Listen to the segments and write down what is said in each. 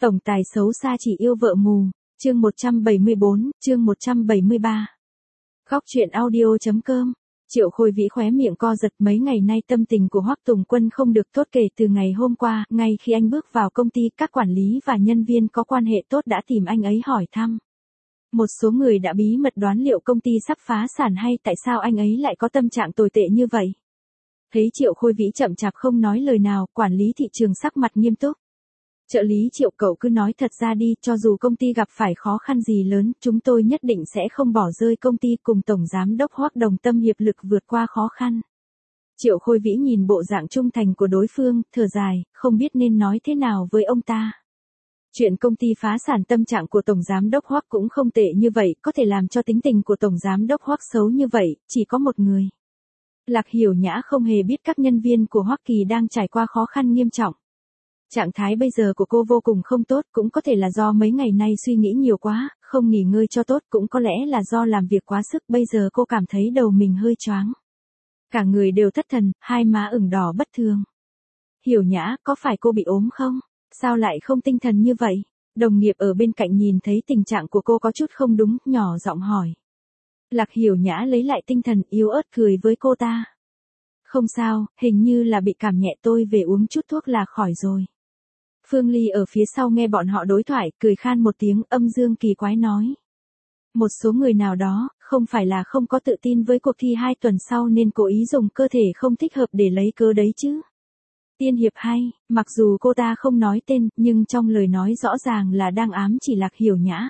Tổng tài xấu xa chỉ yêu vợ mù, chương 174, chương 173. Góc truyện audio.com. Triệu Khôi Vĩ khóe miệng co giật, mấy ngày nay tâm tình của Hoắc Tùng Quân không được tốt, kể từ ngày hôm qua, ngay khi anh bước vào công ty, các quản lý và nhân viên có quan hệ tốt đã tìm anh ấy hỏi thăm. Một số người đã bí mật đoán liệu công ty sắp phá sản hay tại sao anh ấy lại có tâm trạng tồi tệ như vậy. Thấy Triệu Khôi Vĩ chậm chạp không nói lời nào, quản lý thị trường sắc mặt nghiêm túc. Trợ lý Triệu, cậu cứ nói thật ra đi, cho dù công ty gặp phải khó khăn gì lớn, chúng tôi nhất định sẽ không bỏ rơi công ty, cùng Tổng Giám đốc Hoắc đồng tâm hiệp lực vượt qua khó khăn. Triệu Khôi Vĩ nhìn bộ dạng trung thành của đối phương, thở dài, không biết nên nói thế nào với ông ta. Chuyện công ty phá sản, tâm trạng của Tổng Giám đốc Hoắc cũng không tệ như vậy, có thể làm cho tính tình của Tổng Giám đốc Hoắc xấu như vậy, chỉ có một người. Lạc Hiểu Nhã không hề biết các nhân viên của Hoắc Kỳ đang trải qua khó khăn nghiêm trọng. Trạng thái bây giờ của cô vô cùng không tốt, cũng có thể là do mấy ngày nay suy nghĩ nhiều quá, không nghỉ ngơi cho tốt, cũng có lẽ là do làm việc quá sức, bây giờ cô cảm thấy đầu mình hơi choáng. Cả người đều thất thần, hai má ửng đỏ bất thường. Hiểu Nhã, có phải cô bị ốm không? Sao lại không tinh thần như vậy? Đồng nghiệp ở bên cạnh nhìn thấy tình trạng của cô có chút không đúng, nhỏ giọng hỏi. Lạc Hiểu Nhã lấy lại tinh thần, yếu ớt cười với cô ta. Không sao, hình như là bị cảm nhẹ, tôi về uống chút thuốc là khỏi rồi. Phương Ly ở phía sau nghe bọn họ đối thoại, cười khan một tiếng, âm dương kỳ quái nói. Một số người nào đó, không phải là không có tự tin với cuộc thi 2 tuần sau nên cố ý dùng cơ thể không thích hợp để lấy cớ đấy chứ. Tiên hiệp hay, mặc dù cô ta không nói tên, nhưng trong lời nói rõ ràng là đang ám chỉ Lạc Hiểu Nhã.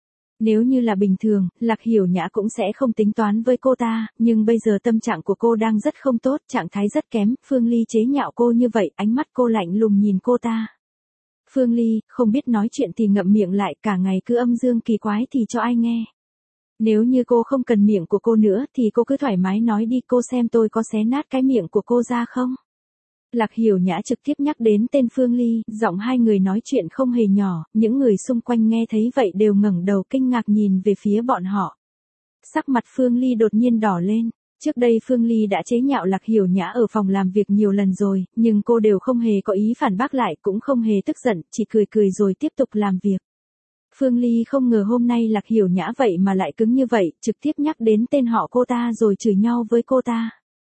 Nếu như là bình thường, Lạc Hiểu Nhã cũng sẽ không tính toán với cô ta, nhưng bây giờ tâm trạng của cô đang rất không tốt, trạng thái rất kém, Phương Ly chế nhạo cô như vậy, ánh mắt cô lạnh lùng nhìn cô ta. Phương Ly, không biết nói chuyện thì ngậm miệng lại, cả ngày cứ âm dương kỳ quái thì cho ai nghe. Nếu như cô không cần miệng của cô nữa thì cô cứ thoải mái nói đi, cô xem tôi có xé nát cái miệng của cô ra không? Lạc Hiểu Nhã trực tiếp nhắc đến tên Phương Ly, giọng hai người nói chuyện không hề nhỏ, những người xung quanh nghe thấy vậy đều ngẩng đầu kinh ngạc nhìn về phía bọn họ. Sắc mặt Phương Ly đột nhiên đỏ lên. Trước đây Phương Ly đã chế nhạo Lạc Hiểu Nhã ở phòng làm việc nhiều lần rồi, nhưng cô đều không hề có ý phản bác lại, cũng không hề tức giận, chỉ cười cười rồi tiếp tục làm việc. Phương Ly không ngờ hôm nay Lạc Hiểu Nhã vậy mà lại cứng như vậy, trực tiếp nhắc đến tên họ cô ta rồi chửi nhau với cô ta.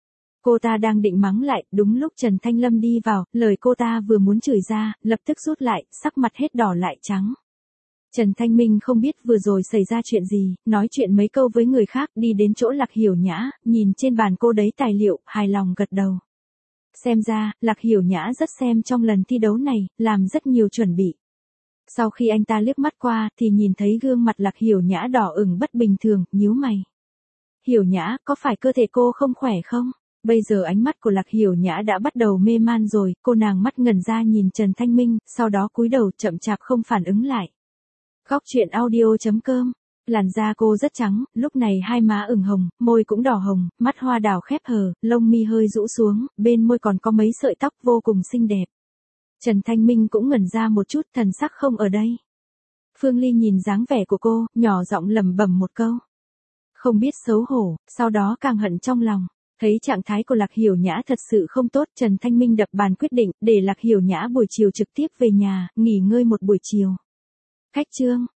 Cô ta đang định mắng lại, đúng lúc Trần Thanh Lâm đi vào, lời cô ta vừa muốn chửi ra, lập tức rút lại, sắc mặt hết đỏ lại trắng. Trần Thanh Minh không biết vừa rồi xảy ra chuyện gì, nói chuyện mấy câu với người khác, đi đến chỗ Lạc Hiểu Nhã, nhìn trên bàn cô đấy tài liệu, hài lòng gật đầu. Xem ra, Lạc Hiểu Nhã rất xem trong lần thi đấu này, làm rất nhiều chuẩn bị. Sau khi anh ta liếc mắt qua, thì nhìn thấy gương mặt Lạc Hiểu Nhã đỏ ửng bất bình thường, nhíu mày. Hiểu Nhã, có phải cơ thể cô không khỏe không? Bây giờ ánh mắt của Lạc Hiểu Nhã đã bắt đầu mê man rồi, cô nàng mắt ngẩn ra nhìn Trần Thanh Minh, sau đó cúi đầu chậm chạp không phản ứng lại. Góc truyện audio.com. Làn da cô rất trắng, lúc này hai má ửng hồng, môi cũng đỏ hồng, mắt hoa đào khép hờ, lông mi hơi rũ xuống, bên môi còn có mấy sợi tóc vô cùng xinh đẹp. Trần Thanh Minh cũng ngẩn ra một chút, thần sắc không ở đây. Phương Ly nhìn dáng vẻ của cô, nhỏ giọng lẩm bẩm một câu. Không biết xấu hổ, sau đó càng hận trong lòng. Thấy trạng thái của Lạc Hiểu Nhã thật sự không tốt, Trần Thanh Minh đập bàn quyết định, để Lạc Hiểu Nhã buổi chiều trực tiếp về nhà, nghỉ ngơi một buổi chiều. Khách trương,